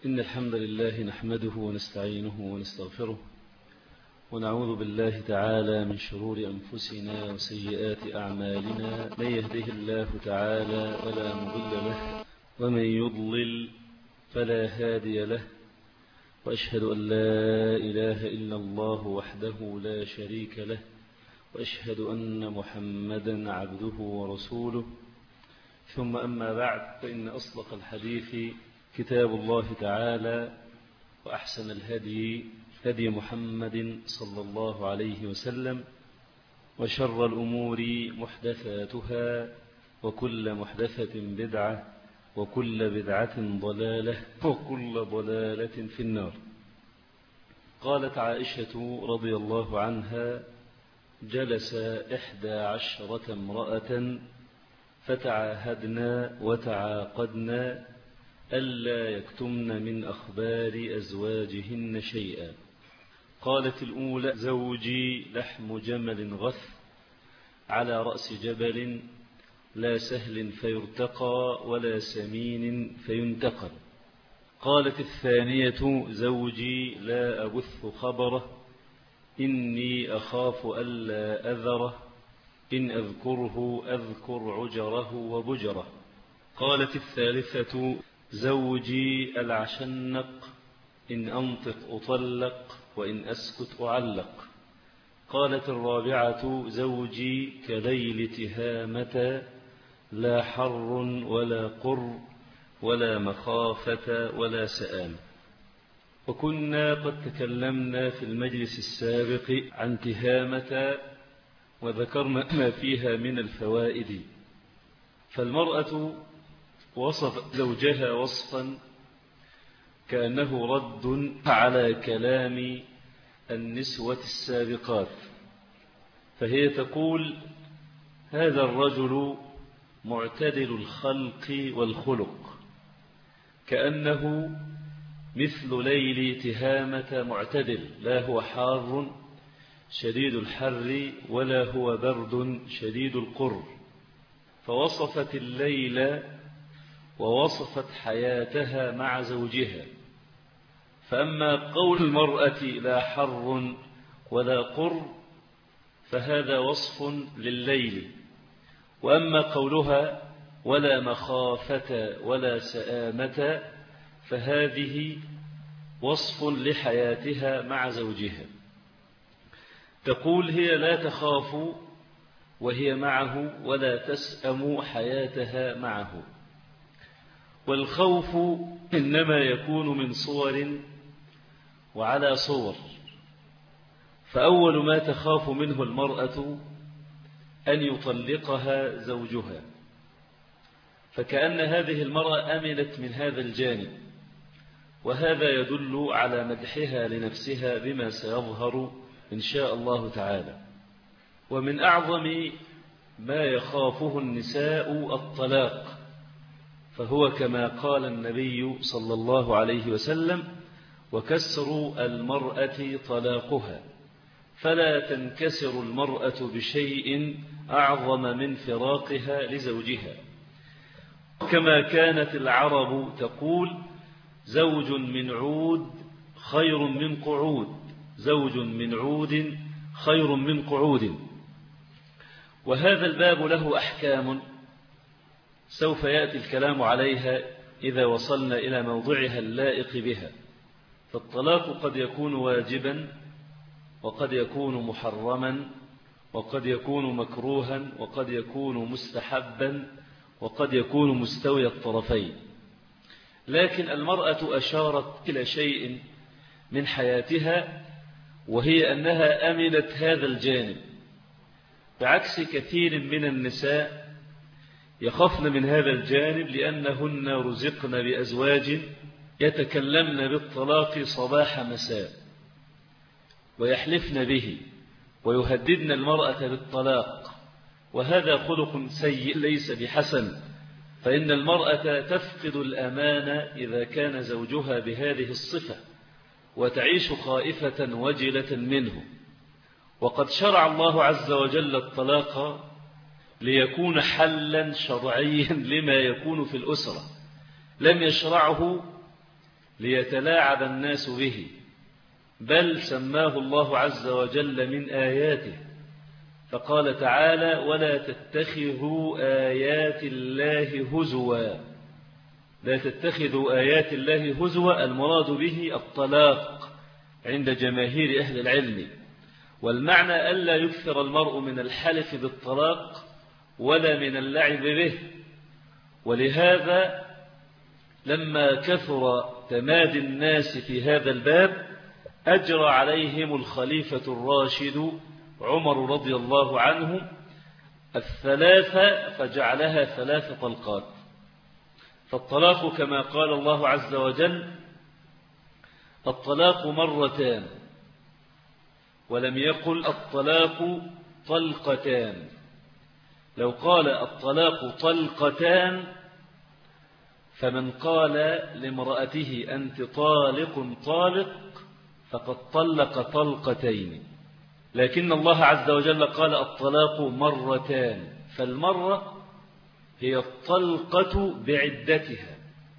إن الحمد لله نحمده ونستعينه ونستغفره ونعوذ بالله تعالى من شرور أنفسنا وسيئات أعمالنا. من يهده الله تعالى فلا مضل له ومن يضلل فلا هادي له، وأشهد أن لا إله إلا الله وحده لا شريك له، وأشهد أن محمدا عبده ورسوله. ثم أما بعد، فإن أصدق الحديث كتاب الله تعالى، وأحسن الهدي هدي محمد صلى الله عليه وسلم، وشر الأمور محدثاتها، وكل محدثة بدعة، وكل بدعة ضلالة، وكل ضلالة في النار. قالت عائشة رضي الله عنها: جلس 11 امرأة فتعاهدنا وتعاقدنا ألا يكتمن من أخبار أزواجهن شيئا. قالت الأولى: زوجي لحم جمل غث على رأس جبل، لا سهل فيرتقى ولا سمين فينتقل. قالت الثانية: زوجي لا أبث خبره، إني أخاف ألا أذره، إن أذكره أذكر عجره وبجره. قالت الثالثة: زوجي العشنق، إن أنطق أطلق، وإن أسكت أعلق. قالت الرابعة: زوجي كليل تهامة، لا حر ولا قر ولا مخافة ولا سآم. وكنا قد تكلمنا في المجلس السابق عن تهامة وذكرنا ما فيها من الفوائد. فالمرأة وصف زوجها وصفا كأنه رد على كلام النسوة السابقات، فهي تقول: هذا الرجل معتدل الخلق والخلق، كأنه مثل ليل تهامة معتدل، لا هو حار شديد الحر ولا هو برد شديد القر. فوصفت الليل ووصفت حياتها مع زوجها. فأما قول المرأة لا حر ولا قر فهذا وصف لليل، وأما قولها ولا مخافة ولا سآمة فهذه وصف لحياتها مع زوجها. تقول: هي لا تخاف وهي معه، ولا تسأم حياتها معه. والخوف إنما يكون من صور وعلى صور. فأول ما تخاف منه المرأة أن يطلقها زوجها، فكأن هذه المرأة أمنت من هذا الجانب، وهذا يدل على مدحها لنفسها بما سيظهر إن شاء الله تعالى. ومن أعظم ما يخافه النساء الطلاق، فهو كما قال النبي صلى الله عليه وسلم: وكسر المرأة طلاقها، فلا تنكسر المرأة بشيء أعظم من فراقها لزوجها. كما كانت العرب تقول: زوج من عود خير من قعود، زوج من عود خير من قعود. وهذا الباب له أحكام سوف يأتي الكلام عليها إذا وصلنا إلى موضعها اللائق بها. فالطلاق قد يكون واجبا، وقد يكون محرما، وقد يكون مكروها، وقد يكون مستحبا، وقد يكون مستوي الطرفين. لكن المرأة أشارت إلى شيء من حياتها، وهي أنها أمنت هذا الجانب، بعكس كثير من النساء يخفن من هذا الجانب، لأنهن رزقن بأزواج يتكلمن بالطلاق صباح مساء، ويحلفن به، ويهددن المرأة بالطلاق. وهذا خلق سيء ليس بحسن، فإن المرأة تفقد الأمانة إذا كان زوجها بهذه الصفة، وتعيش خائفة وجلة منه. وقد شرع الله عز وجل الطلاق ليكون حلا شرعيا لما يكون في الأسرة، لم يشرعه ليتلاعب الناس به، بل سماه الله عز وجل من آياته، فقال تعالى: ولا تتخذوا آيات الله هزوا. لا تتخذوا آيات الله هزوا، المراد به الطلاق عند جماهير أهل العلم، والمعنى ألا يكثر المرء من الحلف بالطلاق ولا من اللعب به. ولهذا لما كثر تمادي الناس في هذا الباب أجرى عليهم الخليفة الراشد عمر رضي الله عنه الثلاثة، فجعلها 3 طلقات. فالطلاق كما قال الله عز وجل: الطلاق مرتان، ولم يقل الطلاق طلقتان. لو قال الطلاق طلقتان فمن قال لامرأته أنت طالق طالق فقد طلق طلقتين، لكن الله عز وجل قال الطلاق مرتان، فالمرة هي الطلقة بعدتها.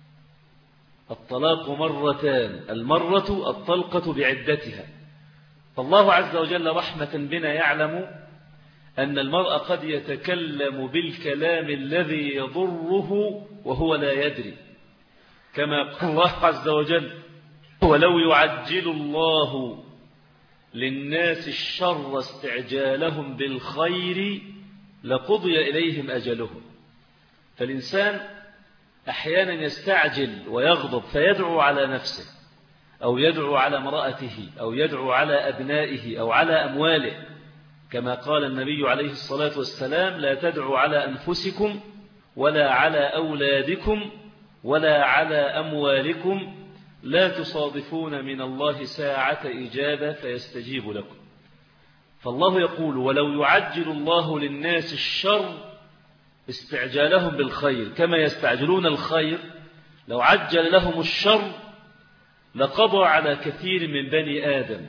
الطلاق مرتان، المرة الطلقة بعدتها. فالله عز وجل رحمة بنا يعلم أن المرء قد يتكلم بالكلام الذي يضره وهو لا يدري، كما قال الله عز وجل: ولو يعجل الله للناس الشر استعجالهم بالخير لقضي إليهم أجلهم. فالإنسان أحيانا يستعجل ويغضب فيدعو على نفسه، أو يدعو على امرأته، أو يدعو على أبنائه، أو على أمواله، كما قال النبي عليه الصلاة والسلام: لا تدعوا على أنفسكم ولا على أولادكم ولا على أموالكم، لا تصادفون من الله ساعة إجابة فيستجيب لكم. فالله يقول: ولو يعجل الله للناس الشر استعجالهم بالخير كما يستعجلون الخير، لو عجل لهم الشر لقضى على كثير من بني آدم.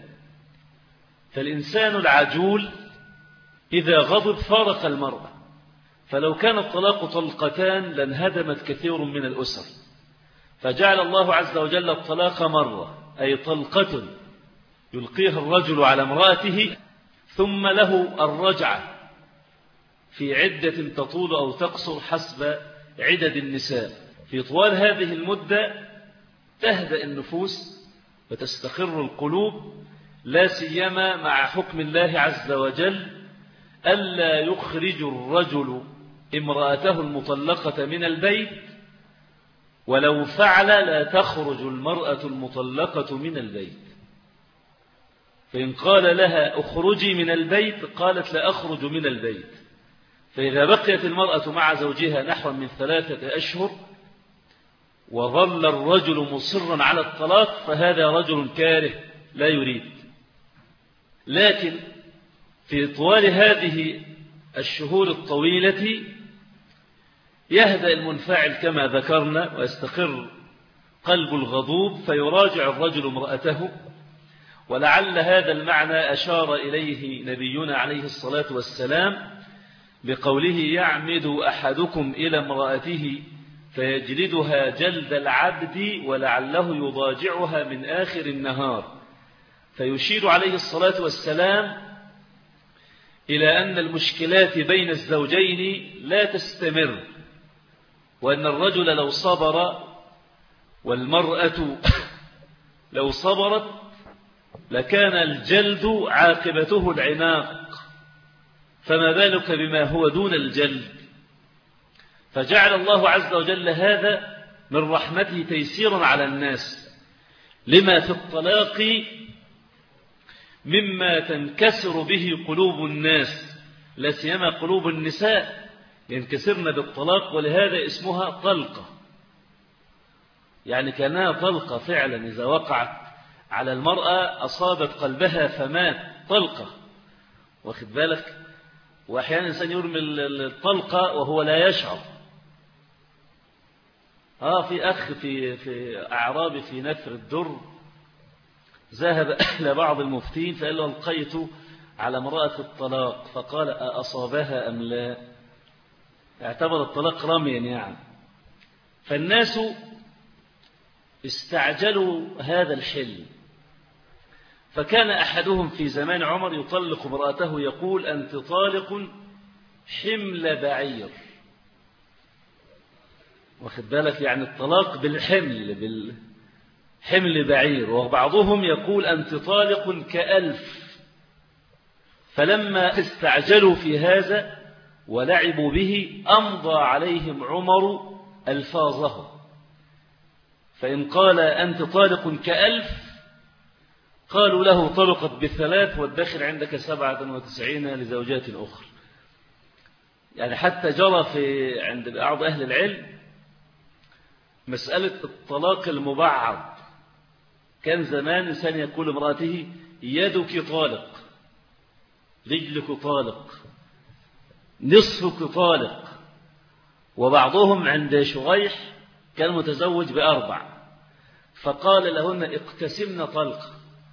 فالإنسان العجول إذا غضب فارق المرأة، فلو كان الطلاق طلقتان لانهدمت كثير من الأسر، فجعل الله عز وجل الطلاق مرة، أي طلقة يلقيها الرجل على امرأته، ثم له الرجعة في عدة تطول أو تقصر حسب عدد النساء. في طوال هذه المدة تهدأ النفوس وتستقر القلوب، لا سيما مع حكم الله عز وجل ألا يخرج الرجل امرأته المطلقة من البيت، ولو فعل لا تخرج المرأة المطلقة من البيت. فإن قال لها اخرجي من البيت قالت لا أخرج من البيت. فإذا بقيت المرأة مع زوجها نحو من 3 أشهر وظل الرجل مصرا على الطلاق فهذا رجل كاره لا يريد. لكن في طوال هذه الشهور الطويلة يهدأ المنفعل كما ذكرنا ويستقر قلب الغضوب فيراجع الرجل امرأته. ولعل هذا المعنى أشار إليه نبينا عليه الصلاة والسلام بقوله: يعمد أحدكم إلى امرأته فيجلدها جلد العبد ولعله يضاجعها من آخر النهار. فيشير عليه الصلاة والسلام إلى أن المشكلات بين الزوجين لا تستمر، وأن الرجل لو صبر والمرأة لو صبرت لكان الجلد عاقبته العناق، فما بالك بما هو دون الجلد. فجعل الله عز وجل هذا من رحمته تيسيرا على الناس لما في الطلاق مما تنكسر به قلوب الناس، لا سيما قلوب النساء ينكسرن بالطلاق، ولهذا اسمها طلقة، يعني كانها طلقة فعلا إذا وقعت على المرأة أصابت قلبها فمات. طلقة، واخد بالك؟ وأحيانا الإنسان يرمي الطلقة وهو لا يشعر. في أخ في أعرابي في نثر الدر ذهب إلى بعض المفتين فقال له: ألقيت على امرأة الطلاق، فقال: أصابها أم لا؟ اعتبر الطلاق رميا يعني. فالناس استعجلوا هذا الحل، فكان أحدهم في زمان عمر يطلق امرأته يقول أنت طالق حمل بعير. واخد بالك؟ يعني الطلاق بالحمل بعير. وبعضهم يقول أنت طالق كألف. فلما استعجلوا في هذا ولعبوا به أمضى عليهم عمر ألفاظه، فإن قال أنت طالق كألف قالوا له طلقت ب3 والداخل عندك 97 لزوجات أخرى. يعني حتى جرى عند بعض أهل العلم مسألة الطلاق المبعض. كان زمان إنسان يقول امرأته يدك طالق، رجلك طالق، نصفك طالق. وبعضهم عند شريح كان متزوج ب4 فقال لهن اقتسمن طلق.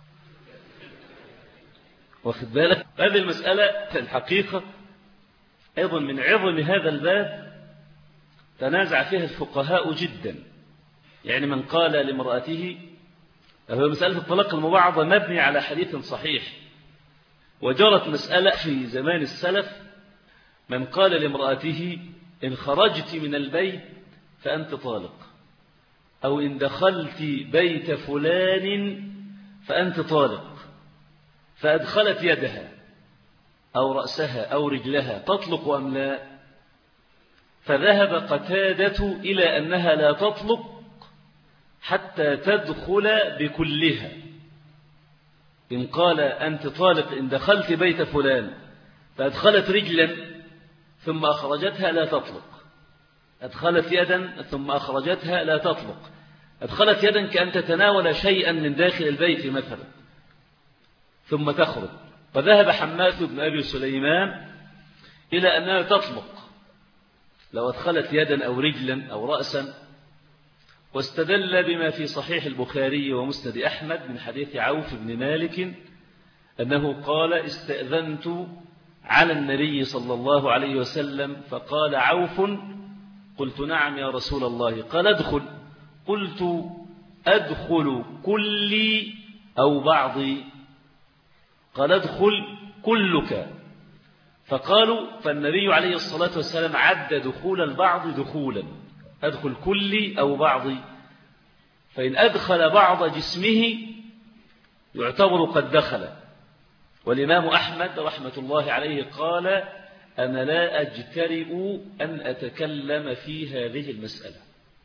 واخد بالك؟ هذه المسألة الحقيقة أيضا من عظم هذا الباب تنازع فيها الفقهاء جدا. يعني من قال لامرأته، هو مسألة الطلاق المبعضة مبني على حديث صحيح، وجرت مسألة في زمان السلف من قال لامرأته إن خرجت من البيت فأنت طالق، أو إن دخلت بيت فلان فأنت طالق، فأدخلت يدها أو رأسها أو رجلها تطلق أم لا؟ فذهب قتادة إلى أنها لا تطلق حتى تدخل بكلها. إن قال أنت طالق إن دخلت بيت فلان فأدخلت رجلا ثم أخرجتها لا تطلق، أدخلت يدا ثم أخرجتها لا تطلق، أدخلت يدا كأن تتناول شيئا من داخل البيت مثلا ثم تخرج. فذهب حماد بن أبي سليمان إلى أنها تطلق لو أدخلت يدا أو رجلا أو رأسا، واستدل بما في صحيح البخاري ومسند أحمد من حديث عوف بن مالك أنه قال استأذنت على النبي صلى الله عليه وسلم فقال عوف قلت نعم يا رسول الله، قال ادخل، قلت أدخل كلي أو بعضي، قال ادخل كلك. فقالوا فالنبي عليه الصلاة والسلام عد دخول البعض دخولا، أدخل كلي أو بعضي، فإن أدخل بعض جسمه يعتبر قد دخل. والإمام أحمد رحمة الله عليه قال أنا لا أجترئ أن أتكلم في هذه المسألة.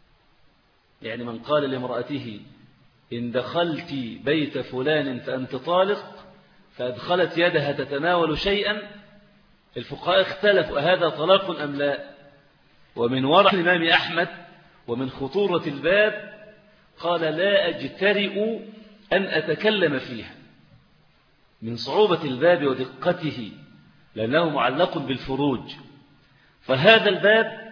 يعني من قال لامرأته إن دخلت بيت فلان فأنت طالق فأدخلت يدها تتناول شيئا، الفقهاء اختلفوا هذا طلاق أم لا. ومن ورع الإمام أحمد ومن خطورة الباب قال لا أجترئ أن أتكلم فيها، من صعوبة الباب ودقته لأنه معلق بالفروج. فهذا الباب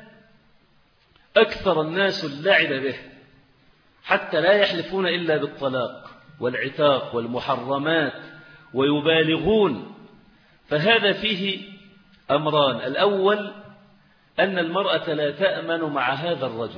أكثر الناس اللعب به حتى لا يحلفون إلا بالطلاق والعتاق والمحرمات ويبالغون. فهذا فيه أمران: الأول أن المرأة لا تأمن مع هذا الرجل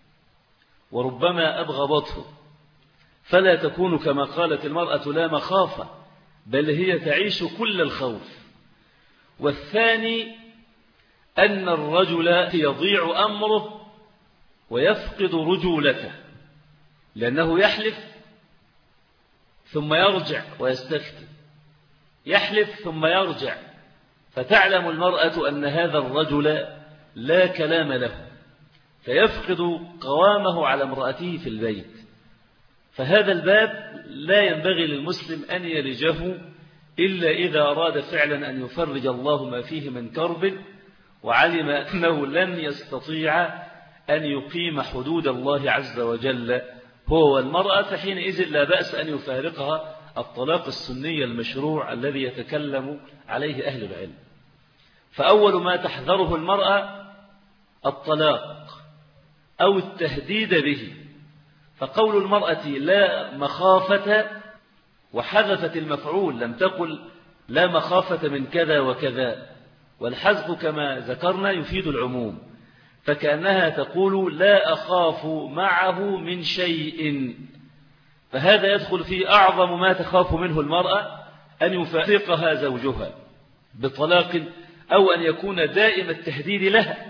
وربما أبغضته، فلا تكون كما قالت المرأة لا مخافة، بل هي تعيش كل الخوف. والثاني أن الرجل يضيع أمره ويفقد رجولته، لأنه يحلف ثم يرجع ويستفتي، يحلف ثم يرجع، فتعلم المرأة أن هذا الرجل لا كلام له، فيفقد قوامه على امرأته في البيت. فهذا الباب لا ينبغي للمسلم أن يلجه إلا إذا أراد فعلا أن يفرج الله ما فيه من كرب، وعلم أنه لن يستطيع أن يقيم حدود الله عز وجل هو والمرأة، فحينئذ لا بأس أن يفارقها الطلاق السني المشروع الذي يتكلم عليه أهل العلم. فأول ما تحذره المرأة الطلاق أو التهديد به. فقول المرأة لا مخافة وحذفت المفعول، لم تقل لا مخافة من كذا وكذا، والحذف كما ذكرنا يفيد العموم. فكأنها تقول لا أخاف معه من شيء. فهذا يدخل في أعظم ما تخاف منه المرأة، أن يفارقها زوجها بطلاق، أو أن يكون دائم التهديد لها،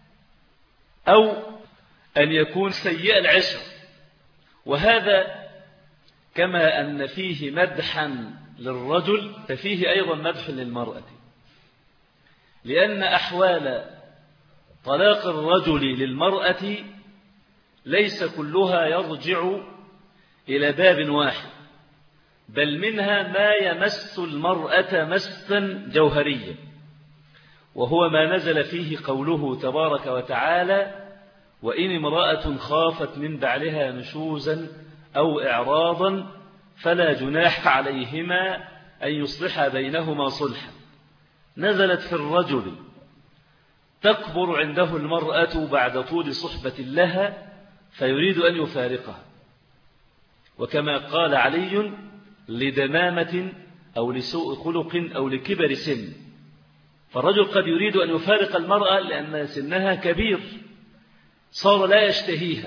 أو أن يكون سيء العشر. وهذا كما أن فيه مدحا للرجل ففيه أيضا مدح للمرأة، لأن أحوال طلاق الرجل للمرأة ليس كلها يرجع إلى باب واحد، بل منها ما يمس المرأة مسا جوهريا، وهو ما نزل فيه قوله تبارك وتعالى: وإن امرأة خافت من بعلها نشوزا أو إعراضا فلا جناح عليهما أن يصلحا بينهما صلحا. نزلت في الرجل تكبر عنده المرأة بعد طول صحبة لها فيريد أن يفارقها، وكما قال علي: لدمامة أو لسوء خلق أو لكبر سن. فالرجل قد يريد أن يفارق المرأة لأن سنها كبير صار لا يشتهيها،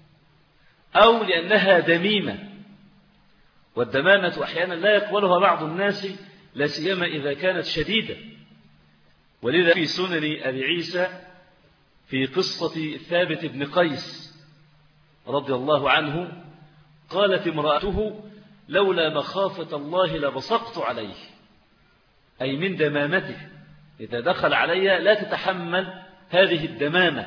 أو لأنها دميمة، والدمامة أحيانا لا يقبلها بعض الناس، لا سيما إذا كانت شديدة. ولذا في سنن أبي عيسى في قصة ثابت بن قيس رضي الله عنه قالت امرأته: لولا مخافة الله لبصقت عليه، أي من دمامته، إذا دخل علي لا تتحمل هذه الدمامة.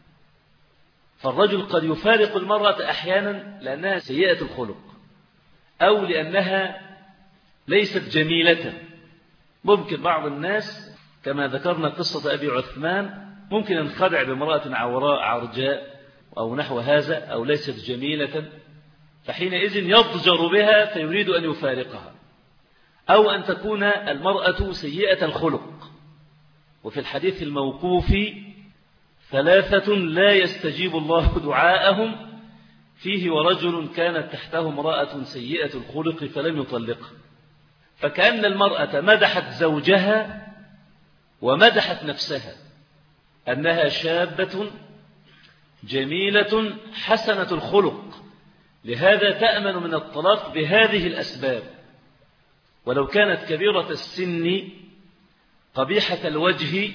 فالرجل قد يفارق المرأة أحيانا لأنها سيئة الخلق، أو لأنها ليست جميلة. ممكن بعض الناس كما ذكرنا قصة أبي عثمان ممكن ينخدع بامرأة عوراء عرجاء أو نحو هذا، أو ليست جميلة، فحينئذ يضجر بها فيريد أن يفارقها. أو أن تكون المرأة سيئة الخلق. وفي الحديث الموقوف: 3 لا يستجيب الله دعاءهم، فيه ورجل كانت تحته امرأة سيئة الخلق فلم يطلقها. فكأن المرأة مدحت زوجها ومدحت نفسها أنها شابة جميلة حسنة الخلق، لهذا تأمن من الطلاق بهذه الأسباب. ولو كانت كبيرة السن قبيحة الوجه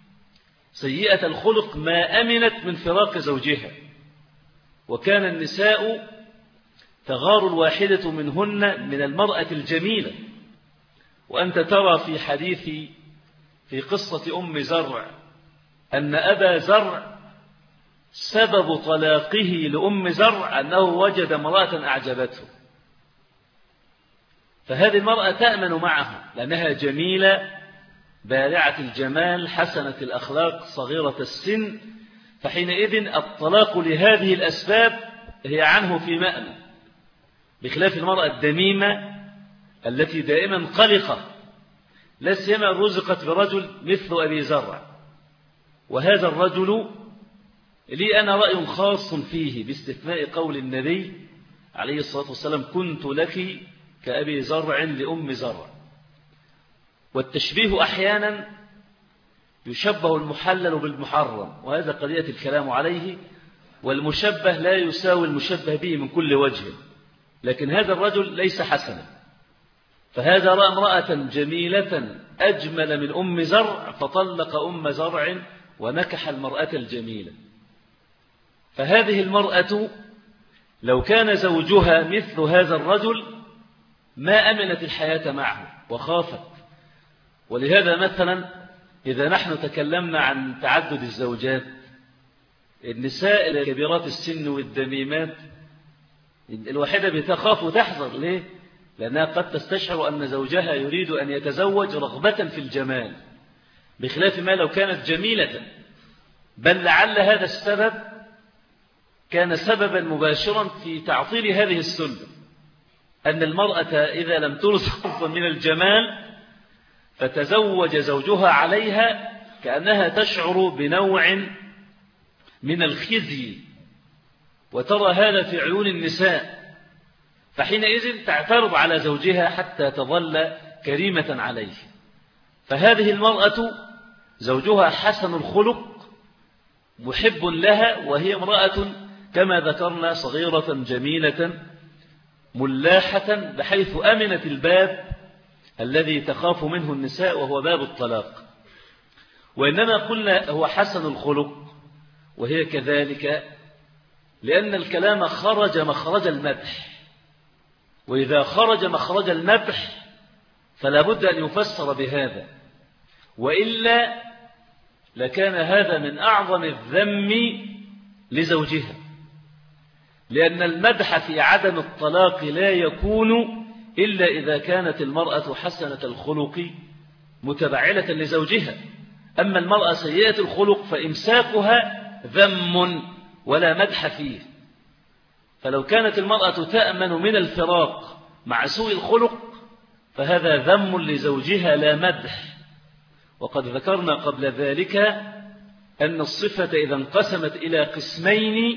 سيئة الخلق ما أمنت من فراق زوجها. وكان النساء تغار الواحدة منهن من المرأة الجميلة. وأنت ترى في حديث في قصة أم زرع أن أبا زرع سبب طلاقه لأم زرع أنه وجد امرأة أعجبته، فهذه المرأة تأمن معه لأنها جميلة بارعة الجمال حسنة الأخلاق صغيرة السن، فحينئذ الطلاق لهذه الأسباب هي عنه في مأمن، بخلاف المرأة الدميمة التي دائما قلقة، لا سيما رزقت برجل مثل أبي زرع. وهذا الرجل لي أنا رأي خاص فيه باستثناء قول النبي عليه الصلاة والسلام: كنت لك كأبي زرع لأم زرع. والتشبيه أحيانا يشبه المحلل بالمحرم، وهذا قضية الكلام عليه، والمشبه لا يساوي المشبه به من كل وجه. لكن هذا الرجل ليس حسنا، فهذا رأى امرأة جميلة أجمل من أم زرع فطلق أم زرع ونكح المرأة الجميلة. فهذه المرأة لو كان زوجها مثل هذا الرجل ما أمنت الحياة معه وخافت. ولهذا مثلا إذا نحن تكلمنا عن تعدد الزوجات، النساء الكبيرات السن والدميمات الواحدة بتخاف وتحذر. ليه؟ لأنها قد تستشعر أن زوجها يريد أن يتزوج رغبة في الجمال، بخلاف ما لو كانت جميلة. بل لعل هذا السبب كان سببا مباشرا في تعطيل هذه السنة، أن المرأة إذا لم ترزق من الجمال فتزوج زوجها عليها كأنها تشعر بنوع من الخزي، وترى هذا في عيون النساء، فحينئذ تعترض على زوجها حتى تظل كريمة عليه. فهذه المرأة زوجها حسن الخلق محب لها وهي امرأة كما ذكرنا صغيرة جميلة ملاحة بحيث أمنت الباب الذي تخاف منه النساء وهو باب الطلاق. وإنما قلنا هو حسن الخلق وهي كذلك لأن الكلام خرج مخرج المدح، وإذا خرج مخرج المدح فلا بد أن يفسر بهذا، وإلا لكان هذا من أعظم الذم لزوجها، لأن المدح في عدم الطلاق لا يكون إلا إذا كانت المرأة حسنة الخلق متبعلة لزوجها. أما المرأة سيئة الخلق فإمساكها ذم ولا مدح فيه. فلو كانت المرأة تأمن من الفراق مع سوء الخلق فهذا ذم لزوجها لا مدح. وقد ذكرنا قبل ذلك أن الصفة إذا انقسمت إلى قسمين،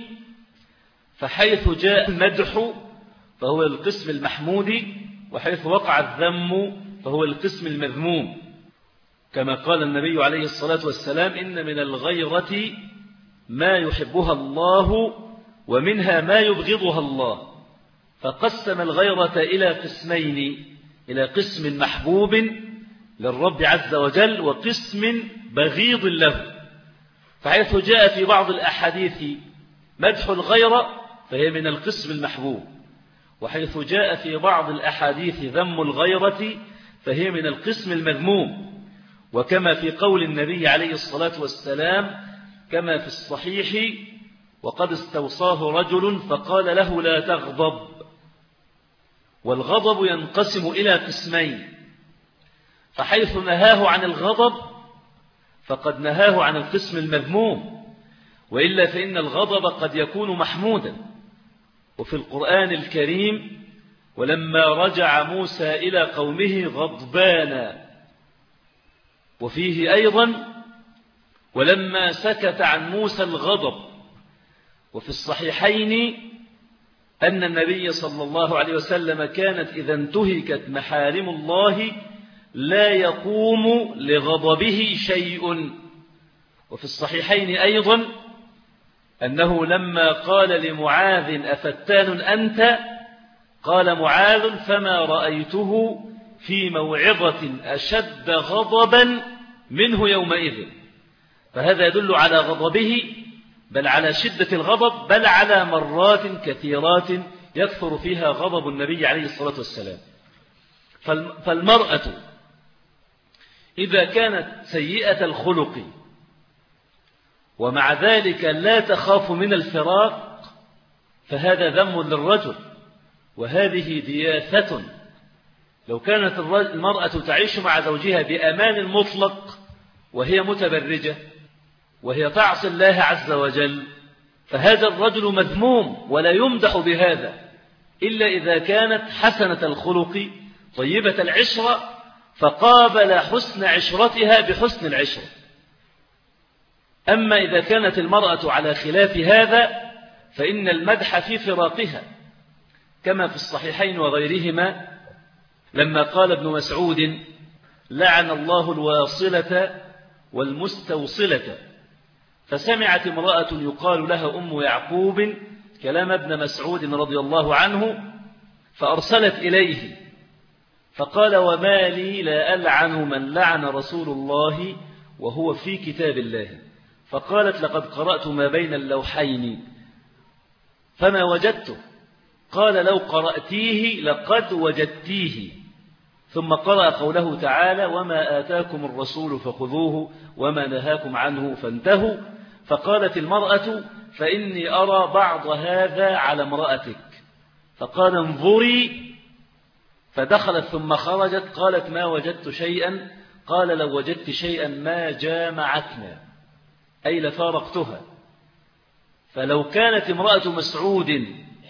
فحيث جاء المدح فهو القسم المحمود، وحيث وقع الذم فهو القسم المذموم، كما قال النبي عليه الصلاة والسلام: إن من الغيرة ما يحبها الله ومنها ما يبغضها الله. فقسم الغيرة إلى قسمين، إلى قسم محبوب للرب عز وجل وقسم بغيض له. فحيث جاء في بعض الأحاديث مدح الغيرة فهي من القسم المحبوب، وحيث جاء في بعض الأحاديث ذم الغيرة فهي من القسم المذموم. وكما في قول النبي عليه الصلاة والسلام كما في الصحيح: وقد استوصاه رجل فقال له: لا تغضب. والغضب ينقسم إلى قسمين، فحيث نهاه عن الغضب فقد نهاه عن القسم المذموم، وإلا فإن الغضب قد يكون محمودا. وفي القرآن الكريم: ولما رجع موسى إلى قومه غضبانا. وفيه أيضا: ولما سكت عن موسى الغضب. وفي الصحيحين أن النبي صلى الله عليه وسلم كانت إذا انتهكت محارم الله لا يقوم لغضبه شيء. وفي الصحيحين أيضا أنه لما قال لمعاذ: أفتان أنت؟ قال معاذ: فما رأيته في موعظة أشد غضبا منه يومئذ. فهذا يدل على غضبه، بل على شدة الغضب، بل على مرات كثيرات يكثر فيها غضب النبي عليه الصلاة والسلام. فالمرأة إذا كانت سيئة الخلق ومع ذلك لا تخاف من الفراق فهذا ذم للرجل، وهذه دياثة. لو كانت المرأة تعيش مع زوجها بأمان مطلق وهي متبرجة وهي تعصي الله عز وجل فهذا الرجل مذموم ولا يمدح بهذا إلا إذا كانت حسنة الخلق طيبة العشرة فقابل حسن عشرتها بحسن العشرة. أما إذا كانت المرأة على خلاف هذا فإن المدح في فراقها، كما في الصحيحين وغيرهما لما قال ابن مسعود: لعن الله الواصلة والمستوصلة. فسمعت امرأة يقال لها أم يعقوب كلام ابن مسعود رضي الله عنه فأرسلت إليه فقال: وما لي لا ألعن من لعن رسول الله وهو في كتاب الله. فقالت: لقد قرأت ما بين اللوحين فما وجدته. قال: لو قرأتيه لقد وجدتيه. ثم قرأ قوله تعالى: وما آتاكم الرسول فخذوه وما نهاكم عنه فانتهوا. فقالت المرأة: فإني أرى بعض هذا على امرأتك. فقال: انظري. فدخلت ثم خرجت قالت: ما وجدت شيئا. قال: لو وجدت شيئا ما جامعتنا، أي لفارقتها. فلو كانت امرأة مسعود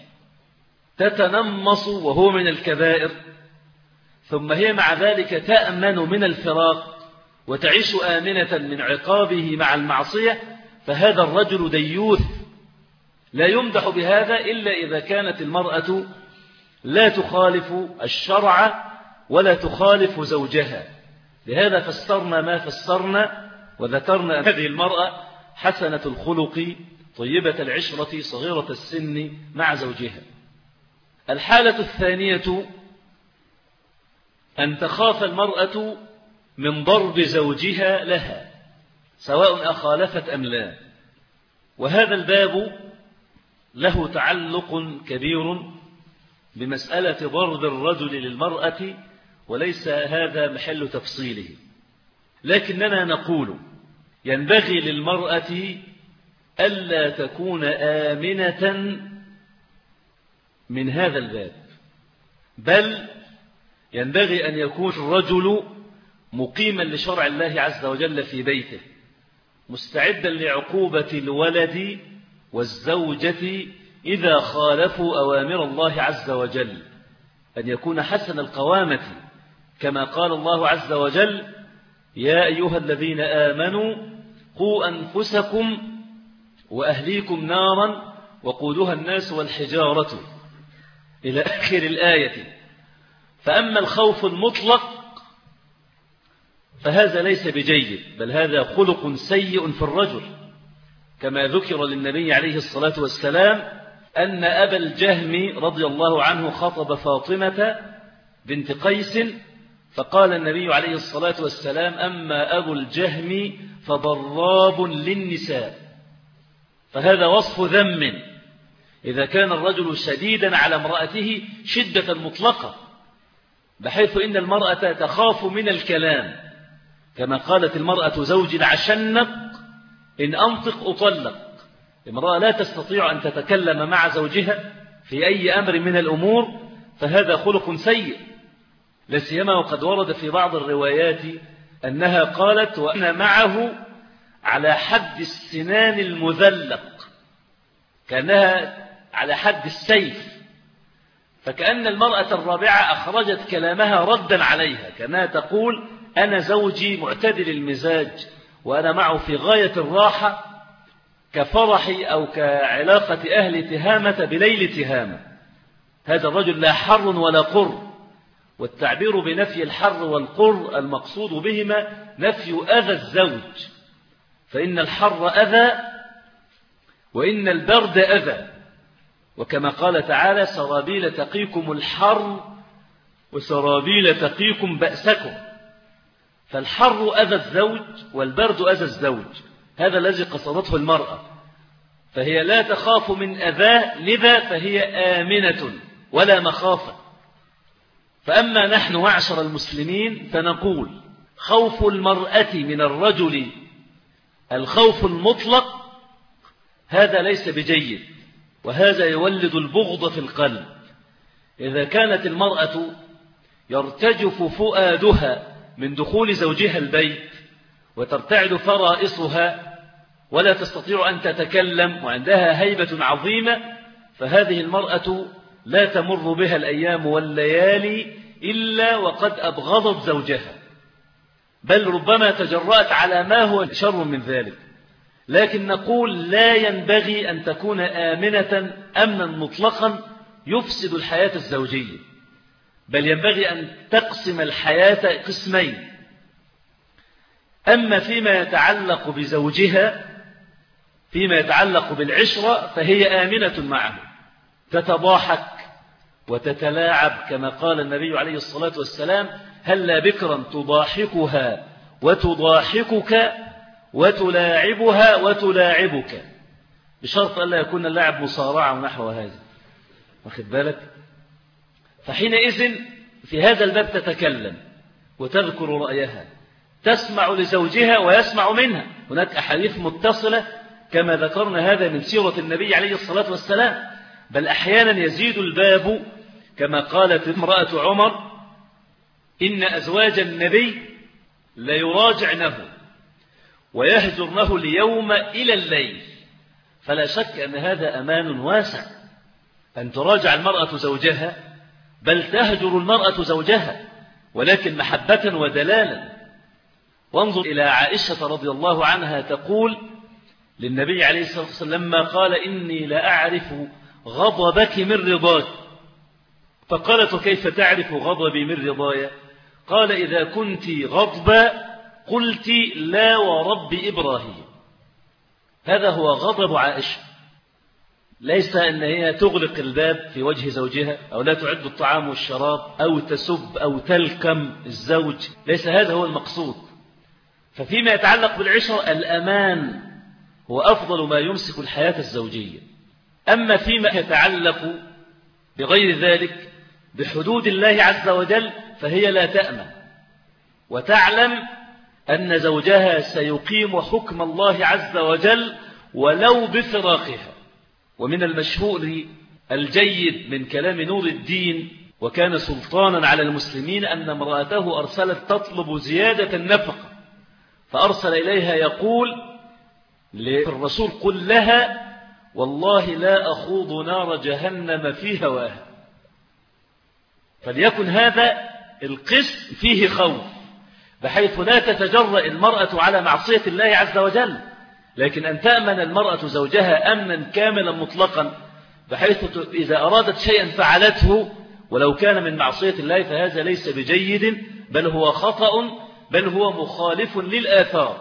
تتنمص وهو من الكبائر ثم هي مع ذلك تأمن من الفراق وتعيش آمنة من عقابه مع المعصية فهذا الرجل ديوث لا يمدح بهذا إلا إذا كانت المرأة لا تخالف الشرع ولا تخالف زوجها. لهذا فسرنا ما فسرنا وذكرنا أن هذه المرأة حسنة الخلق طيبة العشرة صغيرة السن مع زوجها. الحالة الثانية أن تخاف المرأة من ضرب زوجها لها سواء أخالفت أم لا، وهذا الباب له تعلق كبير بمسألة ضرب الرجل للمرأة، وليس هذا محل تفصيله، لكننا نقول ينبغي للمرأة ألا تكون آمنة من هذا الباب، بل ينبغي أن يكون الرجل مقيما لشرع الله عز وجل في بيته، مستعدا لعقوبة الولد والزوجة إذا خالفوا أوامر الله عز وجل، أن يكون حسن القوامة كما قال الله عز وجل: يا أيها الذين آمنوا قوا أنفسكم وأهليكم نارا وقودها الناس والحجارة إلى آخر الآية. فأما الخوف المطلق فهذا ليس بجيد، بل هذا خلق سيء في الرجل، كما ذكر للنبي عليه الصلاة والسلام أن أبا الجهم رضي الله عنه خطب فاطمة بنت قيس، فقال النبي عليه الصلاة والسلام: أما أبو الجهم فضراب للنساء. فهذا وصف ذم إذا كان الرجل شديدا على امرأته شدة مطلقة، بحيث إن المرأة تخاف من الكلام، كما قالت المرأة زوجي العشنق إن أنطق أطلق. المرأة لا تستطيع أن تتكلم مع زوجها في أي أمر من الأمور، فهذا خلق سيء، لا سيما وقد ورد في بعض الروايات أنها قالت: وأنا معه على حد السنان المذلق، كأنها على حد السيف، فكأن المرأة الرابعة أخرجت كلامها ردا عليها، كأنها تقول: أنا زوجي معتدل المزاج وأنا معه في غاية الراحة، كفرحي أو كعلاقة أهل تهامة بليل تهامة. هذا الرجل لا حر ولا قر، والتعبير بنفي الحر والقر المقصود بهما نفي أذى الزوج، فإن الحر أذى وإن البرد أذى، وكما قال تعالى: سرابيل تقيكم الحر وسرابيل تقيكم بأسكم. فالحر أذى الزوج والبرد أذى الزوج، هذا الذي قصدته المرأة، فهي لا تخاف من أذاه، لذا فهي آمنة ولا مخافة. فأما نحن معشر المسلمين فنقول: خوف المرأة من الرجل الخوف المطلق هذا ليس بجيد، وهذا يولد البغض في القلب. إذا كانت المرأة يرتجف فؤادها من دخول زوجها البيت وترتعد فرائصها ولا تستطيع أن تتكلم وعندها هيبة عظيمة، فهذه المرأة لا تمر بها الأيام والليالي إلا وقد أبغضت زوجها، بل ربما تجرأت على ما هو شر من ذلك. لكن نقول لا ينبغي أن تكون آمنة أمنا مطلقا يفسد الحياة الزوجية، بل ينبغي أن تقسم الحياة قسمين: أما فيما يتعلق بزوجها، فيما يتعلق بالعشرة فهي آمنة معه، تتضاحك وتتلاعب، كما قال النبي عليه الصلاة والسلام: هلا بكرا تضاحكها وتضاحكك وتلاعبها وتلاعبك، بشرط ألا يكون اللعب مصارعة ونحو هذا، واخد بالك؟ فحينئذ في هذا الباب تتكلم وتذكر رأيها، تسمع لزوجها ويسمع منها. هناك أحاديث متصلة كما ذكرنا هذا من سيرة النبي عليه الصلاة والسلام، بل أحيانا يزيد الباب كما قالت امرأة عمر: إن أزواج النبي ليراجعنه ويهجرنه اليوم إلى الليل. فلا شك أن هذا أمان واسع أن تراجع المرأة زوجها، بل تهجر المرأة زوجها، ولكن محبة ودلالا. وانظر إلى عائشة رضي الله عنها تقول للنبي عليه الصلاة والسلام لما قال: إني لأعرف غضبك من رضاك، فقالت: كيف تعرف غضبي من رضايا؟ قال: إذا كنت غضبا قلت لا ورب إبراهيم. هذا هو غضب عائشة، ليس أن هي تغلق الباب في وجه زوجها أو لا تعد الطعام والشراب أو تسب أو تلكم الزوج، ليس هذا هو المقصود. ففيما يتعلق بالعشرة الأمان هو أفضل ما يمسك الحياة الزوجية. أما فيما يتعلق بغير ذلك بحدود الله عز وجل فهي لا تأمن، وتعلم أن زوجها سيقيم حكم الله عز وجل ولو بفراقها. ومن المشهور الجيد من كلام نور الدين وكان سلطانا على المسلمين أن امرأته أرسلت تطلب زيادة النفقة، فأرسل إليها يقول للرسول قل لها والله لا أخوض نار جهنم في هواها. فليكن هذا القسم فيه خوف، بحيث لا تتجرأ المرأة على معصية الله عز وجل، لكن أن تأمن المرأة زوجها أمنا كاملا مطلقا، بحيث إذا أرادت شيئا فعلته ولو كان من معصية الله فهذا ليس بجيد، بل هو خطأ، بل هو مخالف للآثار.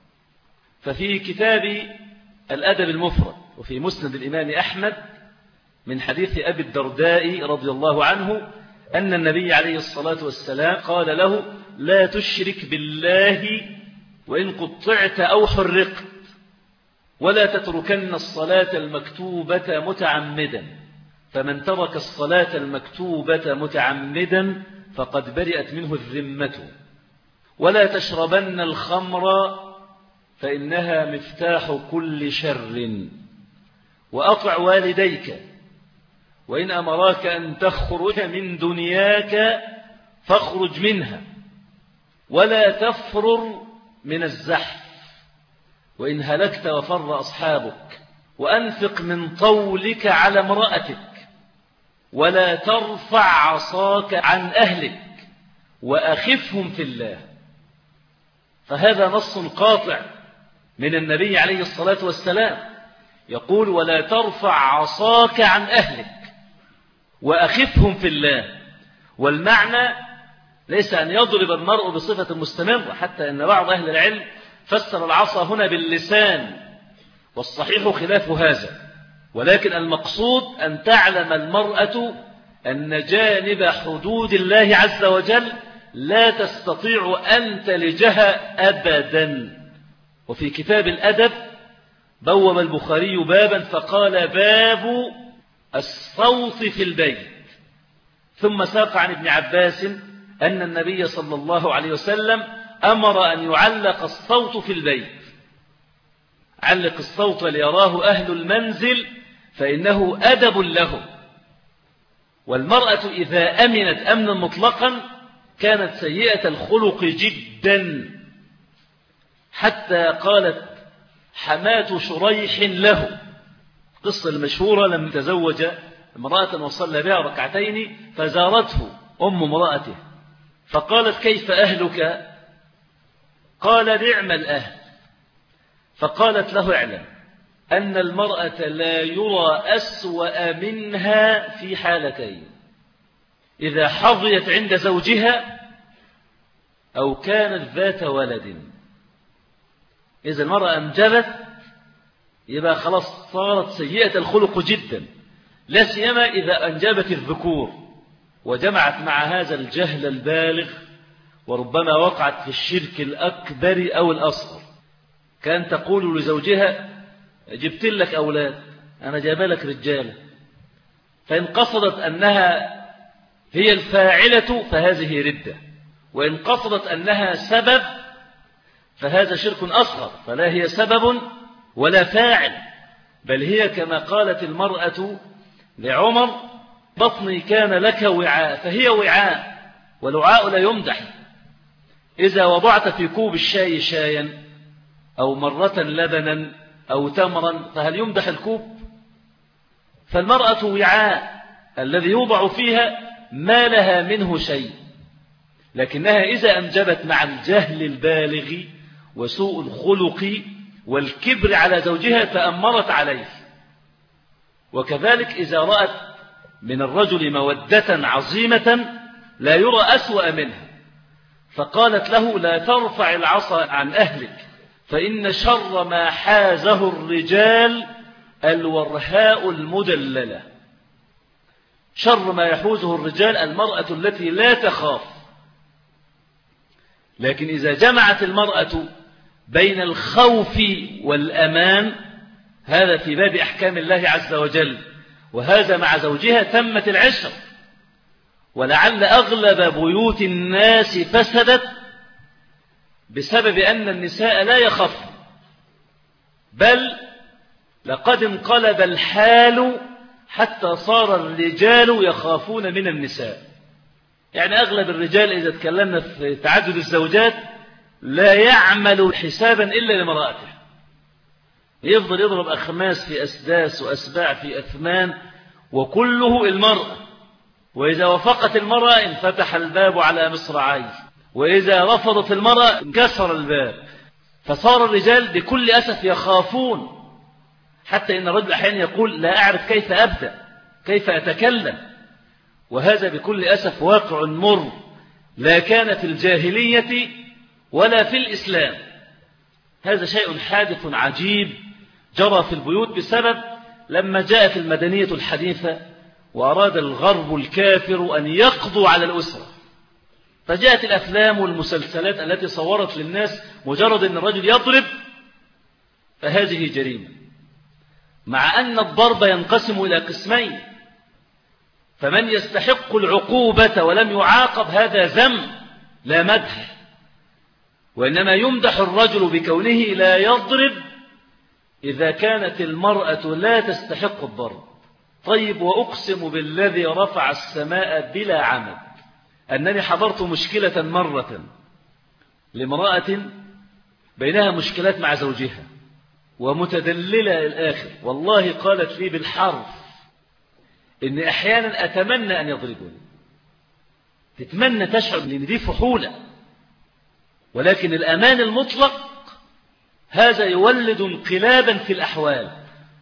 ففي كتاب الأدب المفرد وفي مسند الإمام أحمد من حديث أبي الدرداء رضي الله عنه أن النبي عليه الصلاة والسلام قال له لا تشرك بالله وإن قطعت أو حرقت، ولا تتركن الصلاة المكتوبة متعمدا، فمن ترك الصلاة المكتوبة متعمدا فقد برئت منه الذمة، ولا تشربن الخمر فإنها مفتاح كل شر، وأطع والديك وإن أمراك أن تخرج من دنياك فاخرج منها، ولا تفرر من الزحف وإن هلكت وفر أصحابك، وأنفق من طولك على امرأتك، ولا ترفع عصاك عن أهلك وأخفهم في الله. فهذا نص قاطع من النبي عليه الصلاة والسلام يقول ولا ترفع عصاك عن أهلك وأخفهم في الله. والمعنى ليس أن يضرب المرء بصفة مستمرة، حتى أن بعض أهل العلم فسر العصا هنا باللسان، والصحيح خلاف هذا، ولكن المقصود أن تعلم المرأة أن جانب حدود الله عز وجل لا تستطيع أن تلجها أبدا. وفي كتاب الأدب بوب البخاري بابا فقال باب الصوت في البيت، ثم ساق عن ابن عباس أن النبي صلى الله عليه وسلم أمر أن يعلق الصوت في البيت، علق الصوت ليراه أهل المنزل فإنه أدب له. والمرأة إذا أمنت أمنا مطلقا كانت سيئة الخلق جدا، حتى قالت حماة شريح له، قصة المشهورة لما تزوج امرأة وصلى بها ركعتين فزارته أم امرأته فقالت كيف أهلك؟ قال نعم الأهل. فقالت له اعلم أن المرأة لا يرى أسوأ منها في حالتين: إذا حظيت عند زوجها أو كانت ذات ولد. إذا المرأة أنجبت يبقى خلاص صارت سيئة الخلق جدا، لا سيما إذا أنجبت الذكور وجمعت مع هذا الجهل البالغ، وربما وقعت في الشرك الأكبر أو الأصغر. كان تقول لزوجها جبت لك أولاد، أنا جايب لك رجالة، فإن قصدت أنها هي الفاعلة فهذه ردة، وإن قصدت أنها سبب فهذا شرك أصغر، فلا هي سبب ولا فاعل، بل هي كما قالت المرأة لعمر بطني كان لك وعاء، فهي وعاء، والوعاء لا يمدح. إذا وضعت في كوب الشاي شايا أو مرة لبنا أو تمرا فهل يمدح الكوب؟ فالمرأة وعاء الذي يوضع فيها ما لها منه شيء، لكنها إذا أنجبت مع الجهل البالغ وسوء الخلق والكبر على زوجها تأمرت عليه. وكذلك إذا رأت من الرجل مودة عظيمة لا يرى أسوأ منها، فقالت له لا ترفع العصا عن أهلك فإن شر ما حازه الرجال الورهاء المدللة. شر ما يحوزه الرجال المرأة التي لا تخاف. لكن إذا جمعت المرأة بين الخوف والأمان، هذا في باب أحكام الله عز وجل، وهذا مع زوجها تمت العشرة. ولعل أغلب بيوت الناس فسدت بسبب أن النساء لا يخافن، بل لقد انقلب الحال حتى صار الرجال يخافون من النساء. يعني أغلب الرجال إذا تكلمنا في تعدد الزوجات لا يعمل حسابا إلا لمرأته، يفضل يضرب أخماس في أسداس وأسباع في أثمان، وكله المرأة. وإذا وافقت المرأة انفتح الباب على مصراعيه، وإذا رفضت المرأة انكسر الباب. فصار الرجال بكل أسف يخافون، حتى إن الرجل أحيانا يقول لا أعرف كيف أبدأ، كيف أتكلم. وهذا بكل أسف واقع مر، لا كان في الجاهلية ولا في الإسلام. هذا شيء حادث عجيب جرى في البيوت بسبب لما جاءت المدنية الحديثة وأراد الغرب الكافر أن يقضوا على الأسرة، فجاءت الأفلام والمسلسلات التي صورت للناس مجرد أن الرجل يضرب فهذه جريمة، مع أن الضرب ينقسم إلى قسمين. فمن يستحق العقوبة ولم يعاقب هذا ذم لا مدح، وإنما يمدح الرجل بكونه لا يضرب إذا كانت المرأة لا تستحق الضرب. طيب، وأقسم بالذي رفع السماء بلا عمد أنني حضرت مشكلة مرة لامرأة بينها مشكلات مع زوجها ومتدللة الآخر، والله قالت لي بالحرف إن أحيانا أتمنى أن يضربني، تتمنى تشعر أن دي فحولة. ولكن الأمان المطلق هذا يولد انقلابا في الأحوال،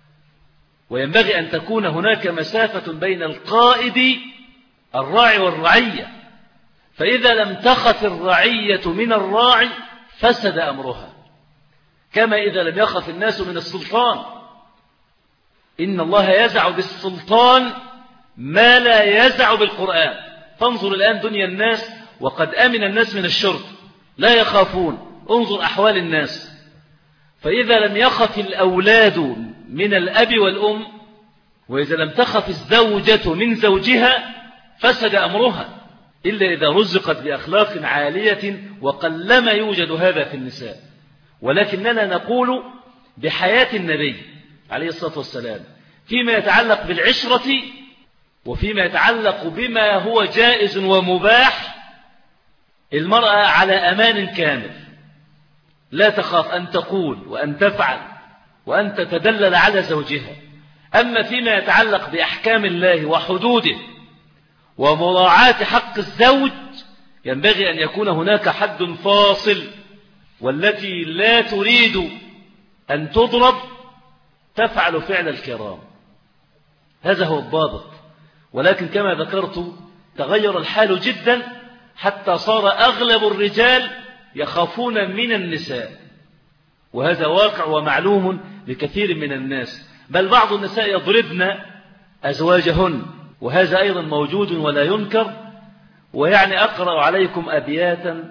وينبغي أن تكون هناك مسافة بين القائد الراعي والرعية. فإذا لم تخف الرعية من الراعي فسد أمرها، كما إذا لم يخف الناس من السلطان. إن الله يزع بالسلطان ما لا يزع بالقرآن. فانظر الآن دنيا الناس، وقد أمن الناس من الشرك، لا يخافون. انظر أحوال الناس. فإذا لم يخف الأولاد من الأب والأم، وإذا لم تخف الزوجة من زوجها فسد أمرها، إلا إذا رزقت بأخلاق عالية، وقلما يوجد هذا في النساء. ولكننا نقول بحياة النبي عليه الصلاة والسلام فيما يتعلق بالعشرة، وفيما يتعلق بما هو جائز ومباح، المرأة على أمان كامل، لا تخاف أن تقول وأن تفعل وأن تتدلل على زوجها. أما فيما يتعلق بأحكام الله وحدوده ومراعاة حق الزوج، ينبغي أن يكون هناك حد فاصل، والتي لا تريد أن تضرب تفعل فعل الكرام. هذا هو الضابط. ولكن كما ذكرت تغير الحال جدا، حتى صار أغلب الرجال يخافون من النساء، وهذا واقع ومعلوم لكثير من الناس. بل بعض النساء يضربن أزواجهن، وهذا أيضا موجود ولا ينكر. ويعني أقرأ عليكم أبياتا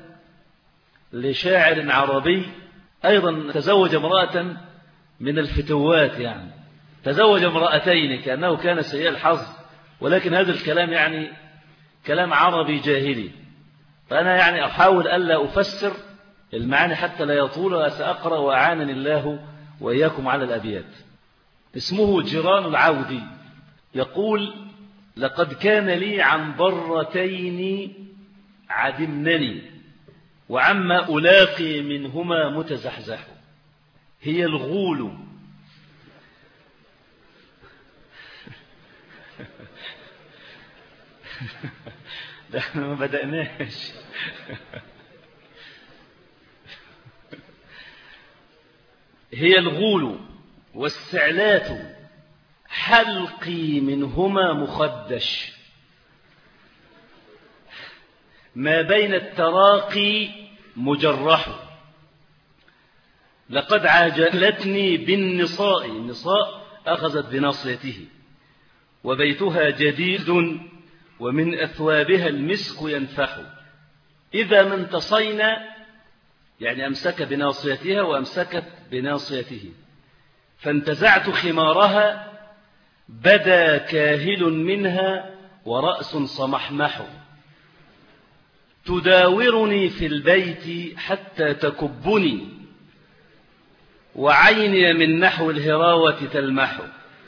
لشاعر عربي أيضا تزوج امرأة من الفتوات، يعني تزوج امرأتين كأنه كان سيء الحظ، ولكن هذا الكلام يعني كلام عربي جاهلي. فأنا يعني أحاول ألا أفسر المعاني حتى لا يطول، وسأقرأ وأعانني الله وإياكم على الأبيات. اسمه جيران العودي، يقول: لقد كان لي عن ضرتين عدمنني، وعما ألاقي منهما متزحزح. هي الغول ده احنا ما بدأناش. هي الغول والسعلات، حلقي منهما مخدش، ما بين التراقي مجرح، لقد عاجلتني بالنصاء، النصاء أخذت بناصيته، وبيتها جديد ومن أثوابها المسك ينفح. إذا ما انتصينا، يعني أمسك بناصيتها وأمسكت بناصيته، فانتزعت خمارها بدا كاهل منها ورأس صمحمح. تداورني في البيت حتى تكبني، وعيني من نحو الهراوة تلمح.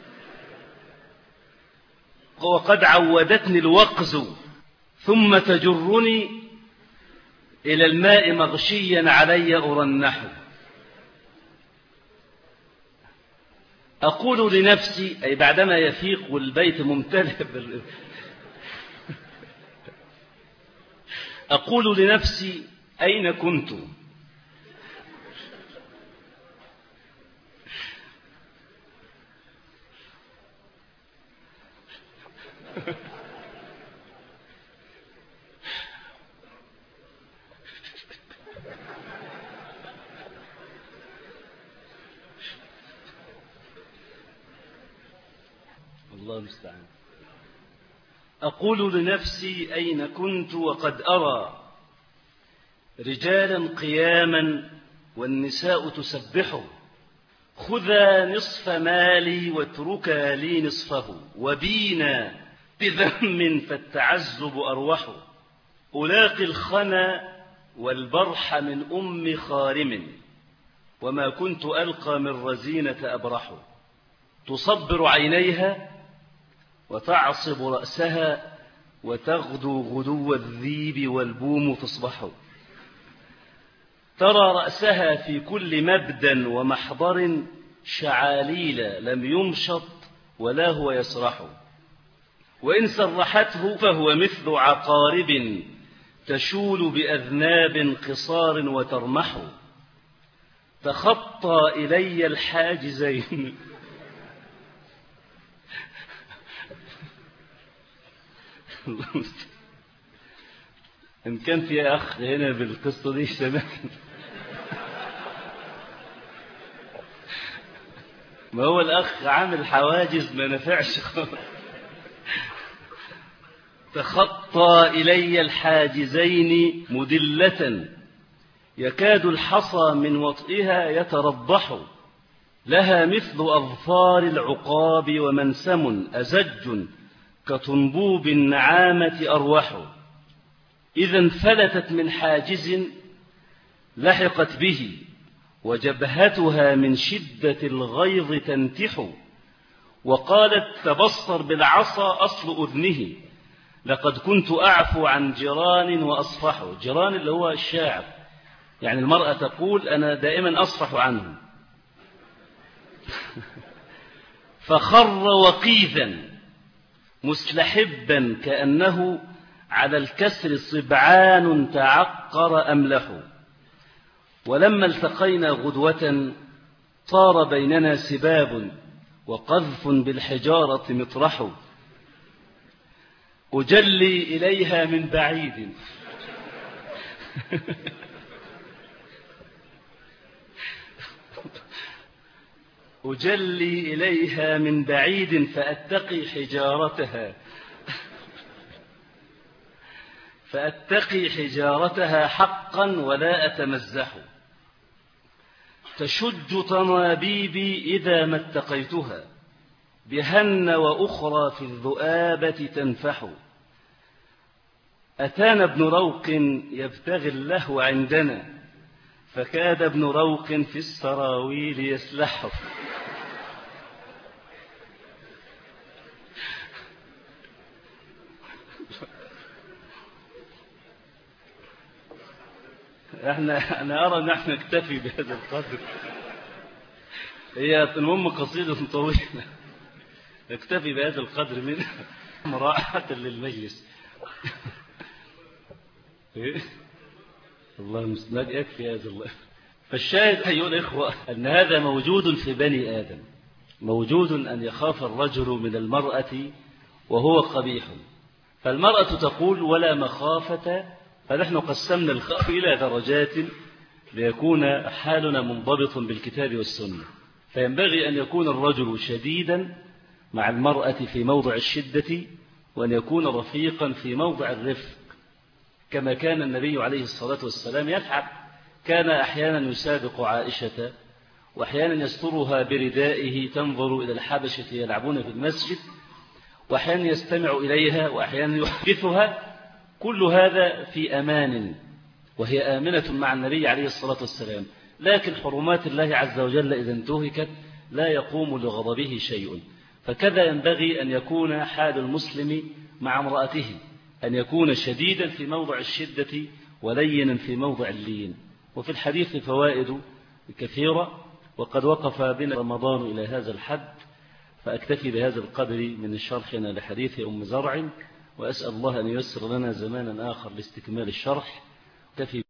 وقد عودتني الوقز ثم تجرني إلى الماء مغشيا علي أرنح. أقول لنفسي، أي بعدما يفيق والبيت ممتلئ أقول لنفسي أين كنت؟ الله المستعان. أقول لنفسي أين كنت وقد أرى رجالا قياما والنساء تسبح. خذا نصف مالي واتركا لي نصفه، وبينا بذم فالتعذب أروح. ألاقي الخنا والبرح من أم خارم، وما كنت ألقى من رزينة أبرح. تصبر عينيها وتعصب رأسها، وتغدو غدو الذيب والبوم تصبح. ترى رأسها في كل مبدا ومحضر شعاليل لم يمشط ولا هو يسرح. وإن سرحته فهو مثل عقارب تشول بأذناب قصار وترمح. تخطى إلي الحاجزين إن كان في أخ هنا بالقصة دي سمعني. ما هو الأخ عامل حواجز ما نفعش خالص. تخطى إلي الحاجزين مدلة، يكاد الحصى من وطئها يترضح. لها مثل أظفار العقاب ومنسم أزج كطنبوب النعامة أروح. إذا انفلتت من حاجز لحقت به، وجبهتها من شدة الغيظ تنتح. وقالت تبصر بالعصا أصل أذنه، لقد كنت أعفو عن جيران وأصفح. جيران اللي هو الشاعر، يعني المرأة تقول أنا دائما أصفح عنه. فخر وقيذا مستحبا كأنه على الكسر صبعان تعقر أملح. ولما التقينا غدوة صار بيننا سباب وقذف بالحجارة مطرح. أجلي إليها من بعيد أجلي إليها من بعيد فأتقي حجارتها حقا ولا أتمزح. تشج طنابيبي إذا ما اتقيتها بهن، وأخرى في الذؤابة تنفح. أتانا ابن روق يبتغي اللهو عندنا، فكاد ابن روق في السراويل يسلح. أنا أرى أن احنا نكتفي بهذا القدر. هي المهم قصيدة طويلة، نكتفي بهذا القدر منها مراعاة للمجلس. الله المستعان، يكفي هذا الله. فالشاهد أيها الإخوة أن هذا موجود في بني آدم، موجود أن يخاف الرجل من المرأة وهو قبيح. فالمرأة تقول ولا مخافة، فنحن قسمنا الخوف إلى درجات. ليكون حالنا منضبطا بالكتاب والسنة. فينبغي أن يكون الرجل شديدا مع المرأة في موضع الشدة، وأن يكون رفيقا في موضع الرفق، كما كان النبي عليه الصلاة والسلام يفعل. كان أحيانا يسابق عائشة، وأحيانا يسترها بردائه تنظر إلى الحبشة يلعبون في المسجد، وأحيانا يستمع إليها، وأحيانا يحدثها. كل هذا في أمان، وهي آمنة مع النبي عليه الصلاة والسلام. لكن حرمات الله عز وجل إذا انتهكت لا يقوم لغضبه شيء. فكذا ينبغي أن يكون حال المسلم مع امرأته، أن يكون شديدا في موضع الشدة ولينا في موضع اللين. وفي الحديث فوائد كثيرة، وقد وقف بنا رمضان إلى هذا الحد، فأكتفي بهذا القدر من شرحنا لحديث أم زرع، وأسأل الله أن ييسر لنا زمانا آخر لاستكمال الشرح.